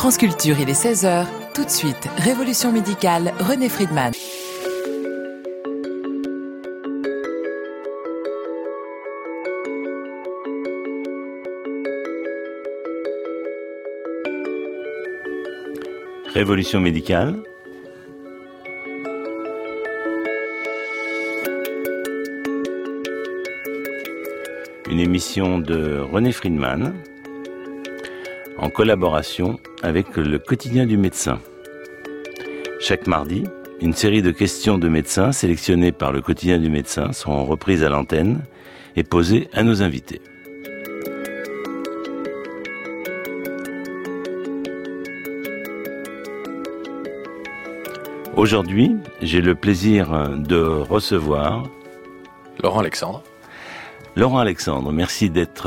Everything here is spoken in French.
France Culture, il est 16h. Tout de suite, Révolution médicale, René Friedman. Révolution médicale. Une émission de René Friedman en collaboration avec le Quotidien du médecin. Chaque mardi, une série de questions de médecins sélectionnées par le Quotidien du médecin seront reprises à l'antenne et posées à nos invités. Aujourd'hui, j'ai le plaisir de recevoir Laurent Alexandre. Laurent Alexandre, merci d'être